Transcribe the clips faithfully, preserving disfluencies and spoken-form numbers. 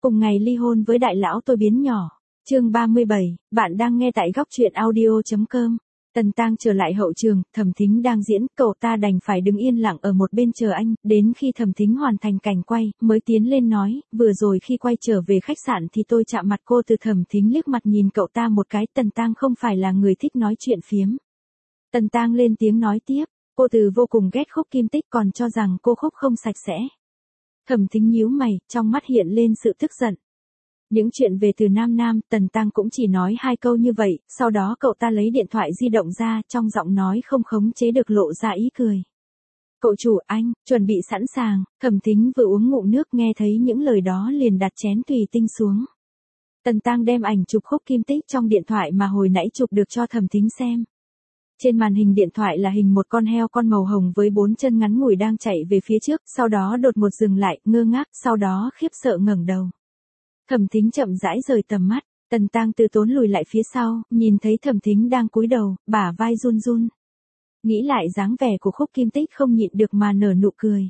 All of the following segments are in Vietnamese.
Cùng ngày ly hôn với đại lão tôi biến nhỏ. Chương ba mươi bảy, bạn đang nghe tại góc truyện audio chấm com. Tần Tang trở lại hậu trường, Thẩm Thính đang diễn, cậu ta đành phải đứng yên lặng ở một bên chờ anh, đến khi Thẩm Thính hoàn thành cảnh quay, mới tiến lên nói, vừa rồi khi quay trở về khách sạn thì tôi chạm mặt cô. Từ Thẩm Thính liếc mặt nhìn cậu ta một cái, Tần Tang không phải là người thích nói chuyện phiếm. Tần Tang lên tiếng nói tiếp, cô Từ vô cùng ghét Khúc Kim Tích, còn cho rằng cô Khúc không sạch sẽ. Thẩm Thính nhíu mày, trong mắt hiện lên sự tức giận. Những chuyện về Từ Nam Nam, Tần Tang cũng chỉ nói hai câu như vậy, sau đó cậu ta lấy điện thoại di động ra, trong giọng nói không khống chế được lộ ra ý cười. Cậu chủ, anh, chuẩn bị sẵn sàng. Thẩm Thính vừa uống ngụm nước, nghe thấy những lời đó liền đặt chén thủy tinh xuống. Tần Tang đem ảnh chụp Khúc Kim Tích trong điện thoại mà hồi nãy chụp được cho Thẩm Thính xem. Trên màn hình điện thoại là hình một con heo con màu hồng với bốn chân ngắn ngủi đang chạy về phía trước, sau đó đột ngột dừng lại, ngơ ngác, sau đó khiếp sợ ngẩng đầu. Thẩm Thính chậm rãi rời tầm mắt, Tần Tang từ tốn lùi lại phía sau, nhìn thấy Thẩm Thính đang cúi đầu, bả vai run run. Nghĩ lại dáng vẻ của Khúc Kim Tích không nhịn được mà nở nụ cười.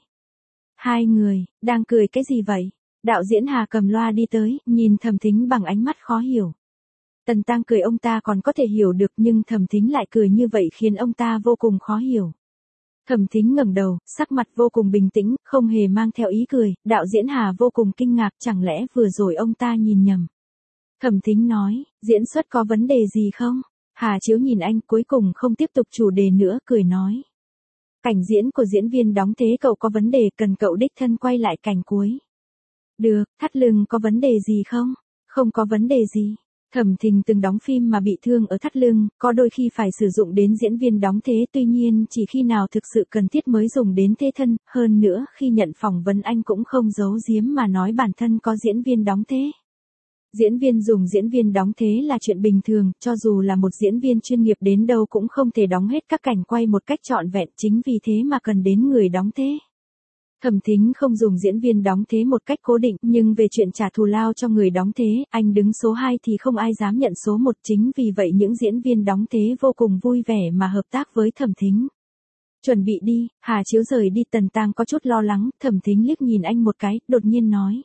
Hai người, đang cười cái gì vậy? Đạo diễn Hà cầm loa đi tới, nhìn Thẩm Thính bằng ánh mắt khó hiểu. Tần Tang cười ông ta còn có thể hiểu được, nhưng Thẩm Thính lại cười như vậy khiến ông ta vô cùng khó hiểu. Thẩm Thính ngẩng đầu, sắc mặt vô cùng bình tĩnh, không hề mang theo ý cười, đạo diễn Hà vô cùng kinh ngạc, chẳng lẽ vừa rồi ông ta nhìn nhầm. Thẩm Thính nói, diễn xuất có vấn đề gì không? Hà Chiếu nhìn anh, cuối cùng không tiếp tục chủ đề nữa, cười nói. Cảnh diễn của diễn viên đóng thế cậu có vấn đề, cần cậu đích thân quay lại cảnh cuối. Được, thắt lưng có vấn đề gì không? Không có vấn đề gì. Thẩm Thính từng đóng phim mà bị thương ở thắt lưng, có đôi khi phải sử dụng đến diễn viên đóng thế, tuy nhiên chỉ khi nào thực sự cần thiết mới dùng đến thế thân, hơn nữa khi nhận phỏng vấn anh cũng không giấu giếm mà nói bản thân có diễn viên đóng thế. Diễn viên dùng diễn viên đóng thế là chuyện bình thường, cho dù là một diễn viên chuyên nghiệp đến đâu cũng không thể đóng hết các cảnh quay một cách trọn vẹn, chính vì thế mà cần đến người đóng thế. Thẩm Thính không dùng diễn viên đóng thế một cách cố định, nhưng về chuyện trả thù lao cho người đóng thế, anh đứng số hai thì không ai dám nhận số một, chính vì vậy những diễn viên đóng thế vô cùng vui vẻ mà hợp tác với Thẩm Thính. Chuẩn bị đi, Hà Chiếu rời đi. Tần Tang có chút lo lắng, Thẩm Thính liếc nhìn anh một cái, đột nhiên nói.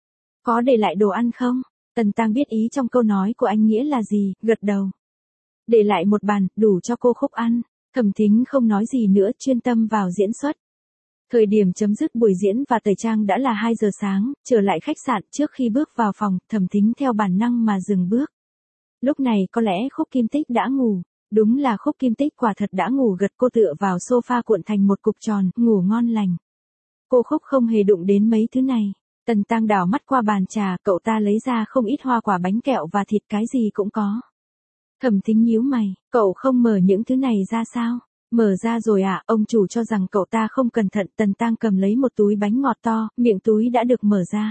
Có để lại đồ ăn không? Tần Tang biết ý trong câu nói của anh nghĩa là gì, gật đầu. Để lại một bàn, đủ cho cô Khúc ăn. Thẩm Thính không nói gì nữa, chuyên tâm vào diễn xuất. Thời điểm chấm dứt buổi diễn và tẩy trang đã là hai giờ sáng, trở lại khách sạn, trước khi bước vào phòng, Thẩm Thính theo bản năng mà dừng bước. Lúc này có lẽ Khúc Kim Tích đã ngủ, đúng là Khúc Kim Tích quả thật đã ngủ gật, cô tựa vào sofa cuộn thành một cục tròn, ngủ ngon lành. Cô Khúc không hề đụng đến mấy thứ này. Tần Tang đảo mắt qua bàn trà, cậu ta lấy ra không ít hoa quả, bánh kẹo và thịt, cái gì cũng có. Thẩm Thính nhíu mày, cậu không mở những thứ này ra sao? Mở ra rồi ạ, à, ông chủ cho rằng cậu ta không cẩn thận. Tần Tang cầm lấy một túi bánh ngọt to, miệng túi đã được mở ra.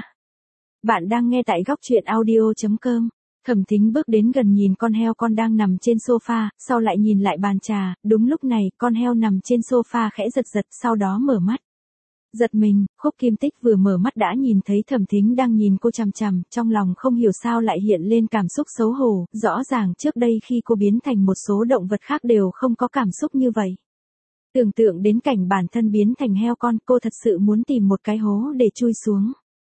Bạn đang nghe tại góc truyện audio chấm com. Thẩm Thính bước đến gần nhìn con heo con đang nằm trên sofa, sau lại nhìn lại bàn trà, đúng lúc này, con heo nằm trên sofa khẽ giật giật, sau đó mở mắt. Giật mình, Khúc Kim Tích vừa mở mắt đã nhìn thấy Thẩm Thính đang nhìn cô chằm chằm, trong lòng không hiểu sao lại hiện lên cảm xúc xấu hổ, rõ ràng trước đây khi cô biến thành một số động vật khác đều không có cảm xúc như vậy. Tưởng tượng đến cảnh bản thân biến thành heo con, cô thật sự muốn tìm một cái hố để chui xuống.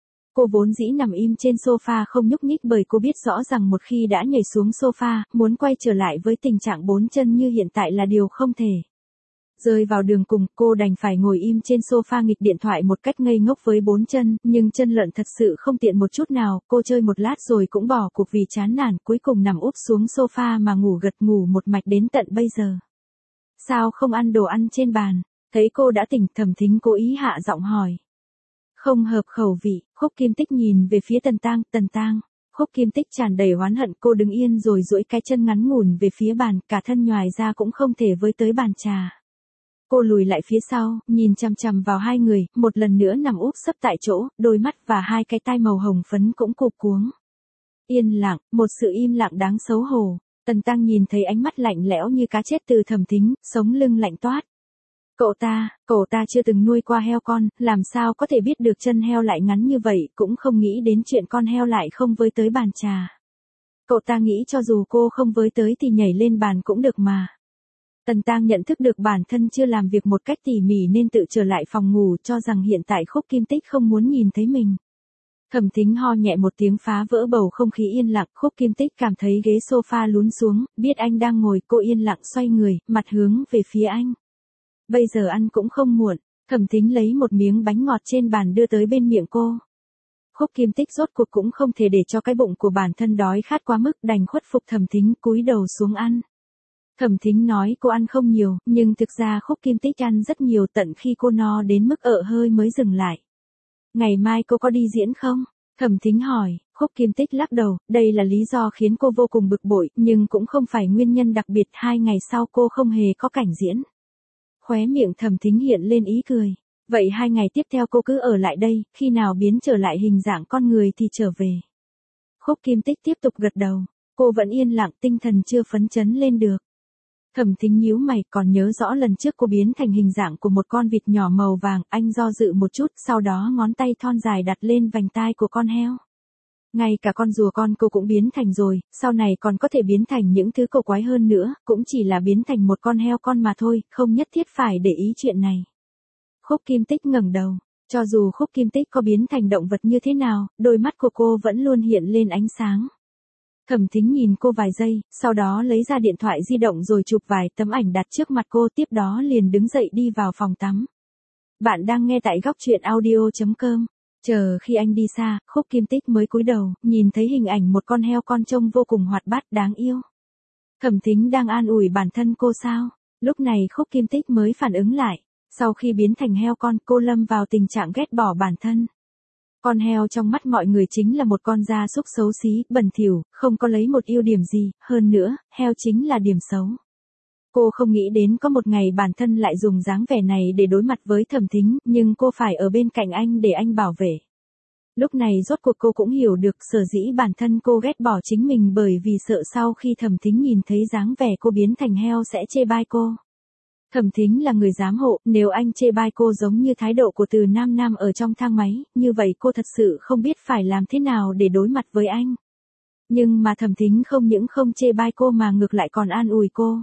Cô vốn dĩ nằm im trên sofa không nhúc nhích, bởi cô biết rõ rằng một khi đã nhảy xuống sofa, muốn quay trở lại với tình trạng bốn chân như hiện tại là điều không thể. Rơi vào đường cùng, cô đành phải ngồi im trên sofa nghịch điện thoại một cách ngây ngốc với bốn chân, nhưng chân lợn thật sự không tiện một chút nào, cô chơi một lát rồi cũng bỏ cuộc vì chán nản, cuối cùng nằm úp xuống sofa mà ngủ gật, ngủ một mạch đến tận bây giờ. Sao không ăn đồ ăn trên bàn? Thấy cô đã tỉnh, Thẩm Thính cố ý hạ giọng hỏi. Không hợp khẩu vị. Khúc Kim Tích nhìn về phía Tần Tang, Tần Tang. Khúc Kim Tích tràn đầy oán hận, cô đứng yên rồi duỗi cái chân ngắn ngủn về phía bàn, cả thân nhoài ra cũng không thể với tới bàn trà. Cô lùi lại phía sau, nhìn chằm chằm vào hai người, một lần nữa nằm úp sấp tại chỗ, đôi mắt và hai cái tai màu hồng phấn cũng cụp cuống. Yên lặng, một sự im lặng đáng xấu hổ. Tần Tang nhìn thấy ánh mắt lạnh lẽo như cá chết từ Thẩm Thính, sống lưng lạnh toát. Cậu ta, cậu ta chưa từng nuôi qua heo con, làm sao có thể biết được chân heo lại ngắn như vậy, cũng không nghĩ đến chuyện con heo lại không với tới bàn trà. Cậu ta nghĩ cho dù cô không với tới thì nhảy lên bàn cũng được mà. Tần Tang nhận thức được bản thân chưa làm việc một cách tỉ mỉ nên tự trở lại phòng ngủ, cho rằng hiện tại Khúc Kim Tích không muốn nhìn thấy mình. Thẩm Thính ho nhẹ một tiếng phá vỡ bầu không khí yên lặng, Khúc Kim Tích cảm thấy ghế sofa lún xuống, biết anh đang ngồi, cô yên lặng xoay người, mặt hướng về phía anh. Bây giờ ăn cũng không muộn, Thẩm Thính lấy một miếng bánh ngọt trên bàn đưa tới bên miệng cô. Khúc Kim Tích rốt cuộc cũng không thể để cho cái bụng của bản thân đói khát quá mức, đành khuất phục Thẩm Thính, cúi đầu xuống ăn. Thẩm Thính nói cô ăn không nhiều, nhưng thực ra Khúc Kim Tích ăn rất nhiều, tận khi cô no đến mức ợ hơi mới dừng lại. Ngày mai cô có đi diễn không? Thẩm Thính hỏi. Khúc Kim Tích lắc đầu, đây là lý do khiến cô vô cùng bực bội, nhưng cũng không phải nguyên nhân đặc biệt. Hai ngày sau cô không hề có cảnh diễn. Khóe miệng Thẩm Thính hiện lên ý cười. Vậy hai ngày tiếp theo cô cứ ở lại đây, khi nào biến trở lại hình dạng con người thì trở về. Khúc Kim Tích tiếp tục gật đầu. Cô vẫn yên lặng, tinh thần chưa phấn chấn lên được. Thẩm Thính nhíu mày, còn nhớ rõ lần trước cô biến thành hình dạng của một con vịt nhỏ màu vàng, anh do dự một chút, sau đó ngón tay thon dài đặt lên vành tai của con heo. Ngay cả con rùa con cô cũng biến thành rồi, sau này còn có thể biến thành những thứ cổ quái hơn nữa, cũng chỉ là biến thành một con heo con mà thôi, không nhất thiết phải để ý chuyện này. Khúc Kim Tích ngẩng đầu, cho dù Khúc Kim Tích có biến thành động vật như thế nào, đôi mắt của cô vẫn luôn hiện lên ánh sáng. Thẩm Thính nhìn cô vài giây, sau đó lấy ra điện thoại di động rồi chụp vài tấm ảnh đặt trước mặt cô, tiếp đó liền đứng dậy đi vào phòng tắm. Bạn đang nghe tại góc truyện audio chấm com. Chờ khi anh đi xa, Khúc Kim Tích mới cúi đầu, nhìn thấy hình ảnh một con heo con trông vô cùng hoạt bát đáng yêu. Thẩm Thính đang an ủi bản thân cô sao? Lúc này Khúc Kim Tích mới phản ứng lại. Sau khi biến thành heo con, cô lâm vào tình trạng ghét bỏ bản thân. Con heo trong mắt mọi người chính là một con gia súc xấu xí, bẩn thỉu, không có lấy một ưu điểm gì, hơn nữa, heo chính là điểm xấu. Cô không nghĩ đến có một ngày bản thân lại dùng dáng vẻ này để đối mặt với Thẩm Thính, nhưng cô phải ở bên cạnh anh để anh bảo vệ. Lúc này rốt cuộc cô cũng hiểu được sở dĩ bản thân cô ghét bỏ chính mình, bởi vì sợ sau khi Thẩm Thính nhìn thấy dáng vẻ cô biến thành heo sẽ chê bai cô. Thẩm Thính là người giám hộ, nếu anh chê bai cô giống như thái độ của Từ Nam Nam ở trong thang máy, như vậy cô thật sự không biết phải làm thế nào để đối mặt với anh. Nhưng mà Thẩm Thính không những không chê bai cô mà ngược lại còn an ủi cô.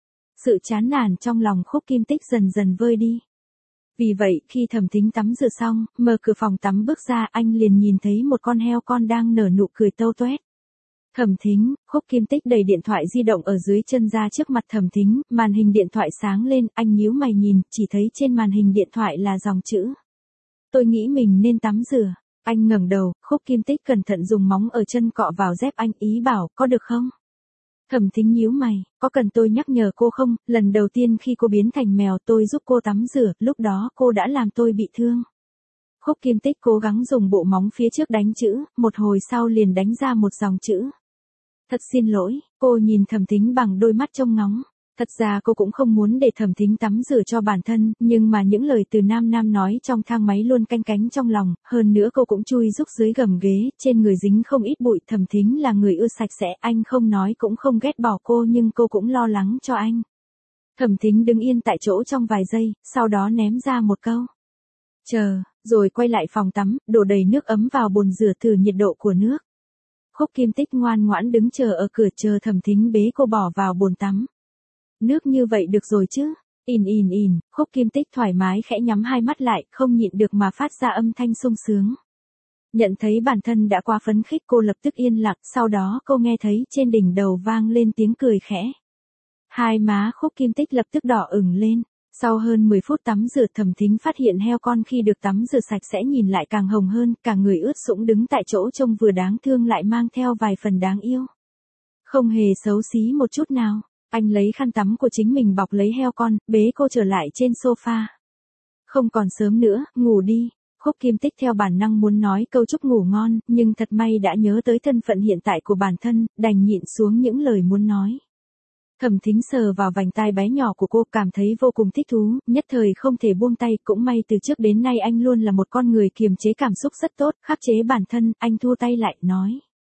Sự chán nản trong lòng Khúc Kim Tích dần dần vơi đi. Vì vậy, khi Thẩm Thính tắm rửa xong, mở cửa phòng tắm bước ra, anh liền nhìn thấy một con heo con đang nở nụ cười tâu toét. Thẩm Thính, Khúc Kim Tích đẩy điện thoại di động ở dưới chân ra trước mặt Thẩm Thính, màn hình điện thoại sáng lên, anh nhíu mày nhìn, chỉ thấy trên màn hình điện thoại là dòng chữ. Tôi nghĩ mình nên tắm rửa. Anh ngẩng đầu, Khúc Kim Tích cẩn thận dùng móng ở chân cọ vào dép anh, ý bảo, có được không? Thẩm Thính nhíu mày, có cần tôi nhắc nhở cô không? Lần đầu tiên khi cô biến thành mèo tôi giúp cô tắm rửa, lúc đó cô đã làm tôi bị thương. Khúc Kim Tích cố gắng dùng bộ móng phía trước đánh chữ, một hồi sau liền đánh ra một dòng chữ. Thật xin lỗi, cô nhìn Thẩm Thính bằng đôi mắt trông ngóng. Thật ra cô cũng không muốn để Thẩm Thính tắm rửa cho bản thân, nhưng mà những lời từ Nam Nam nói trong thang máy luôn canh cánh trong lòng, hơn nữa cô cũng chui rúc dưới gầm ghế, trên người dính không ít bụi. Thẩm Thính là người ưa sạch sẽ, anh không nói cũng không ghét bỏ cô, nhưng cô cũng lo lắng cho anh. Thẩm Thính đứng yên tại chỗ trong vài giây, sau đó ném ra một câu. Chờ, rồi quay lại phòng tắm, đổ đầy nước ấm vào bồn rửa thử nhiệt độ của nước. Khúc Kim Tích ngoan ngoãn đứng chờ ở cửa chờ Thẩm Thính bế cô bỏ vào bồn tắm. Nước như vậy được rồi chứ? In in in, Khúc Kim Tích thoải mái khẽ nhắm hai mắt lại, không nhịn được mà phát ra âm thanh sung sướng. Nhận thấy bản thân đã quá phấn khích, cô lập tức yên lặng, sau đó cô nghe thấy trên đỉnh đầu vang lên tiếng cười khẽ. Hai má Khúc Kim Tích lập tức đỏ ửng lên. Sau hơn mười phút tắm rửa, Thẩm Thính phát hiện heo con khi được tắm rửa sạch sẽ nhìn lại càng hồng hơn, cả người ướt sũng đứng tại chỗ trông vừa đáng thương lại mang theo vài phần đáng yêu. Không hề xấu xí một chút nào. Anh lấy khăn tắm của chính mình bọc lấy heo con, bế cô trở lại trên sofa. Không còn sớm nữa, ngủ đi. Khúc Kim Tích theo bản năng muốn nói câu chúc ngủ ngon, nhưng thật may đã nhớ tới thân phận hiện tại của bản thân, đành nhịn xuống những lời muốn nói. Thẩm Thính sờ vào vành tai bé nhỏ của cô, cảm thấy vô cùng thích thú, nhất thời không thể buông tay, cũng may từ trước đến nay anh luôn là một con người kiềm chế cảm xúc rất tốt, khắc chế bản thân, anh thua tay lại, nói.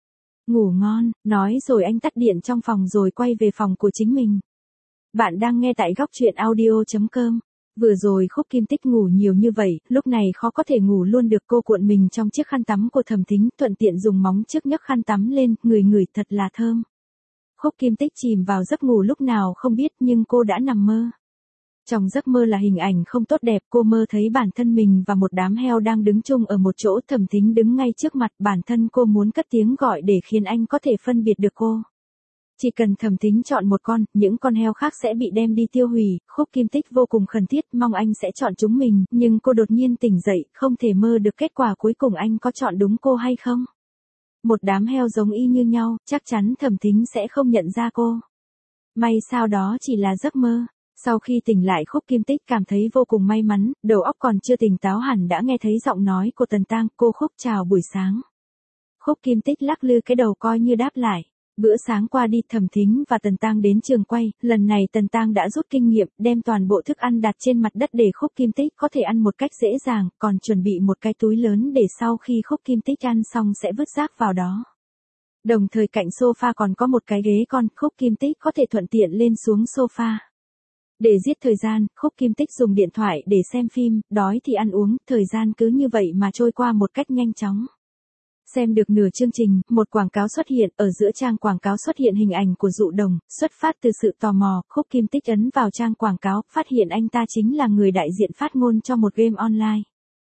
Ngủ ngon, nói rồi anh tắt điện trong phòng rồi quay về phòng của chính mình. Bạn đang nghe tại góc truyện audio chấm com. Vừa rồi Khúc Kim Tích ngủ nhiều như vậy, lúc này khó có thể ngủ luôn được, cô cuộn mình trong chiếc khăn tắm của Thẩm Thính, thuận tiện dùng móng trước nhấc khăn tắm lên, người ngửi thật là thơm. Khúc Kim Tích chìm vào giấc ngủ lúc nào không biết, nhưng cô đã nằm mơ. Trong giấc mơ là hình ảnh không tốt đẹp, cô mơ thấy bản thân mình và một đám heo đang đứng chung ở một chỗ, Thẩm Thính đứng ngay trước mặt, bản thân cô muốn cất tiếng gọi để khiến anh có thể phân biệt được cô. Chỉ cần Thẩm Thính chọn một con, những con heo khác sẽ bị đem đi tiêu hủy. Khúc Kim Tích vô cùng khẩn thiết, mong anh sẽ chọn chúng mình, nhưng cô đột nhiên tỉnh dậy, không thể mơ được kết quả cuối cùng anh có chọn đúng cô hay không. Một đám heo giống y như nhau, chắc chắn Thẩm Thính sẽ không nhận ra cô. May sao đó chỉ là giấc mơ. Sau khi tỉnh lại, Khúc Kim Tích cảm thấy vô cùng may mắn, đầu óc còn chưa tỉnh táo hẳn đã nghe thấy giọng nói của Tần Tang. Cô Khúc chào buổi sáng. Khúc Kim Tích lắc lư cái đầu coi như đáp lại. Bữa sáng qua đi, Thẩm Thính và Tần Tang đến trường quay, lần này Tần Tang đã rút kinh nghiệm, đem toàn bộ thức ăn đặt trên mặt đất để Khúc Kim Tích có thể ăn một cách dễ dàng, còn chuẩn bị một cái túi lớn để sau khi Khúc Kim Tích ăn xong sẽ vứt rác vào đó. Đồng thời cạnh sofa còn có một cái ghế con, Khúc Kim Tích có thể thuận tiện lên xuống sofa. Để giết thời gian, Khúc Kim Tích dùng điện thoại để xem phim, đói thì ăn uống, thời gian cứ như vậy mà trôi qua một cách nhanh chóng. Xem được nửa chương trình, một quảng cáo xuất hiện, ở giữa trang quảng cáo xuất hiện hình ảnh của Dụ Đồng, xuất phát từ sự tò mò, Khúc Kim Tích ấn vào trang quảng cáo, phát hiện anh ta chính là người đại diện phát ngôn cho một game online.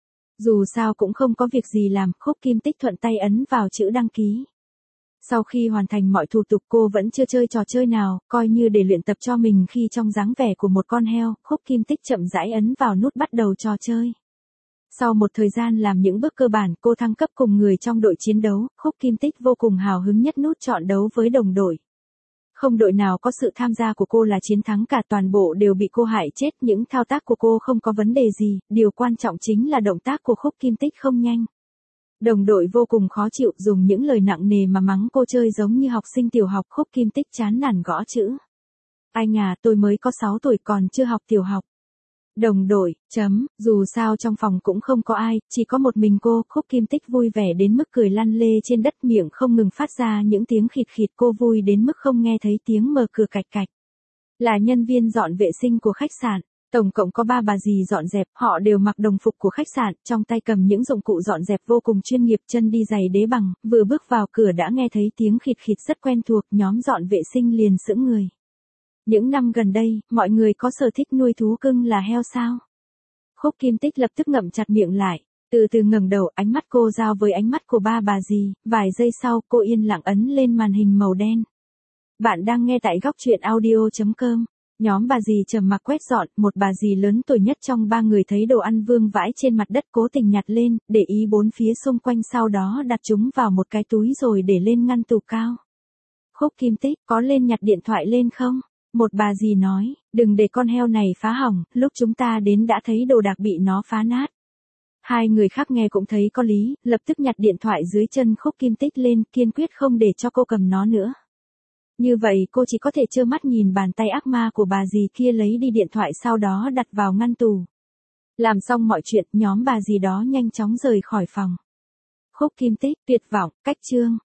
Dù sao cũng không có việc gì làm, Khúc Kim Tích thuận tay ấn vào chữ đăng ký. Sau khi hoàn thành mọi thủ tục, cô vẫn chưa chơi trò chơi nào, coi như để luyện tập cho mình khi trong dáng vẻ của một con heo, Khúc Kim Tích chậm rãi ấn vào nút bắt đầu trò chơi. Sau một thời gian làm những bước cơ bản, cô thăng cấp cùng người trong đội chiến đấu, Khúc Kim Tích vô cùng hào hứng nhất nút chọn đấu với đồng đội. Không đội nào có sự tham gia của cô là chiến thắng cả, toàn bộ đều bị cô hại chết, những thao tác của cô không có vấn đề gì, điều quan trọng chính là động tác của Khúc Kim Tích không nhanh. Đồng đội vô cùng khó chịu, dùng những lời nặng nề mà mắng cô chơi giống như học sinh tiểu học. Khúc Kim Tích chán nản gõ chữ. Anh à, tôi mới có sáu tuổi còn chưa học tiểu học. Đồng đội, chấm, dù sao trong phòng cũng không có ai, chỉ có một mình cô. Khúc Kim Tích vui vẻ đến mức cười lăn lê trên đất, miệng không ngừng phát ra những tiếng khịt khịt, cô vui đến mức không nghe thấy tiếng mở cửa cạch cạch. Là nhân viên dọn vệ sinh của khách sạn. Tổng cộng có ba bà dì dọn dẹp, họ đều mặc đồng phục của khách sạn, trong tay cầm những dụng cụ dọn dẹp vô cùng chuyên nghiệp, chân đi giày đế bằng, vừa bước vào cửa đã nghe thấy tiếng khịt khịt rất quen thuộc, nhóm dọn vệ sinh liền sững người. Những năm gần đây, mọi người có sở thích nuôi thú cưng là heo sao? Khúc Kim Tích lập tức ngậm chặt miệng lại, từ từ ngẩng đầu, ánh mắt cô giao với ánh mắt của ba bà dì, vài giây sau cô yên lặng ấn lên màn hình màu đen. Bạn đang nghe tại góc truyện audio chấm com. Nhóm bà dì trầm mặc quét dọn, một bà dì lớn tuổi nhất trong ba người thấy đồ ăn vương vãi trên mặt đất, cố tình nhặt lên, để ý bốn phía xung quanh, sau đó đặt chúng vào một cái túi rồi để lên ngăn tủ cao. Khúc Kim Tích, có lên nhặt điện thoại lên không? Một bà dì nói, đừng để con heo này phá hỏng, lúc chúng ta đến đã thấy đồ đạc bị nó phá nát. Hai người khác nghe cũng thấy có lý, lập tức nhặt điện thoại dưới chân Khúc Kim Tích lên, kiên quyết không để cho cô cầm nó nữa. Như vậy cô chỉ có thể trơ mắt nhìn bàn tay ác ma của bà dì kia lấy đi điện thoại, sau đó đặt vào ngăn tủ. Làm xong mọi chuyện, nhóm bà dì đó nhanh chóng rời khỏi phòng. Khúc Kim Tích, tuyệt vọng, cách chương.